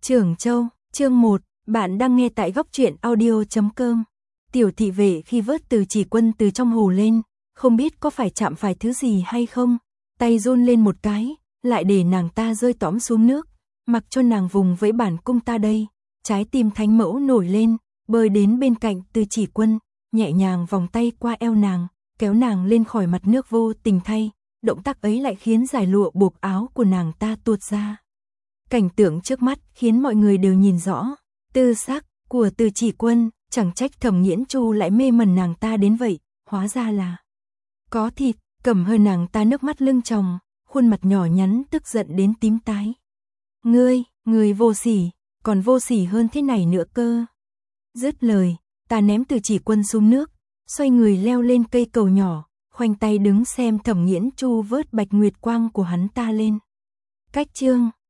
Trưởng Châu, chương 1, bạn đang nghe tại góc truyện audio.com. Tiểu thị vệ khi vớt Từ Chỉ Quân từ trong hồ lên, không biết có phải chạm phải thứ gì hay không, tay run lên một cái, lại để nàng ta rơi tõm xuống nước, mặc cho nàng vùng với bản cung ta đây. Trái tim thánh mẫu nổi lên, bơi đến bên cạnh Từ Chỉ Quân, nhẹ nhàng vòng tay qua eo nàng, kéo nàng lên khỏi mặt nước. Vô tình thay, động tác ấy lại khiến dải lụa buộc áo của nàng ta tuột ra. Cảnh tượng trước mắt khiến mọi người đều nhìn rõ tư sắc của Từ Chỉ Quân, chẳng trách Thẩm Nghiễn Chu lại mê mẩn nàng ta đến vậy, hóa ra là có thịt. Cẩm Hơi nàng ta nước mắt lưng tròng, khuôn mặt nhỏ nhắn tức giận đến tím tái. Ngươi vô sỉ, còn vô sỉ hơn thế này nữa cơ. Dứt lời, ta ném Từ Chỉ Quân xuống nước, xoay người leo lên cây cầu nhỏ, khoanh tay đứng xem Thẩm Nghiễn Chu vớt Bạch Nguyệt Quang của hắn ta lên. Cách chương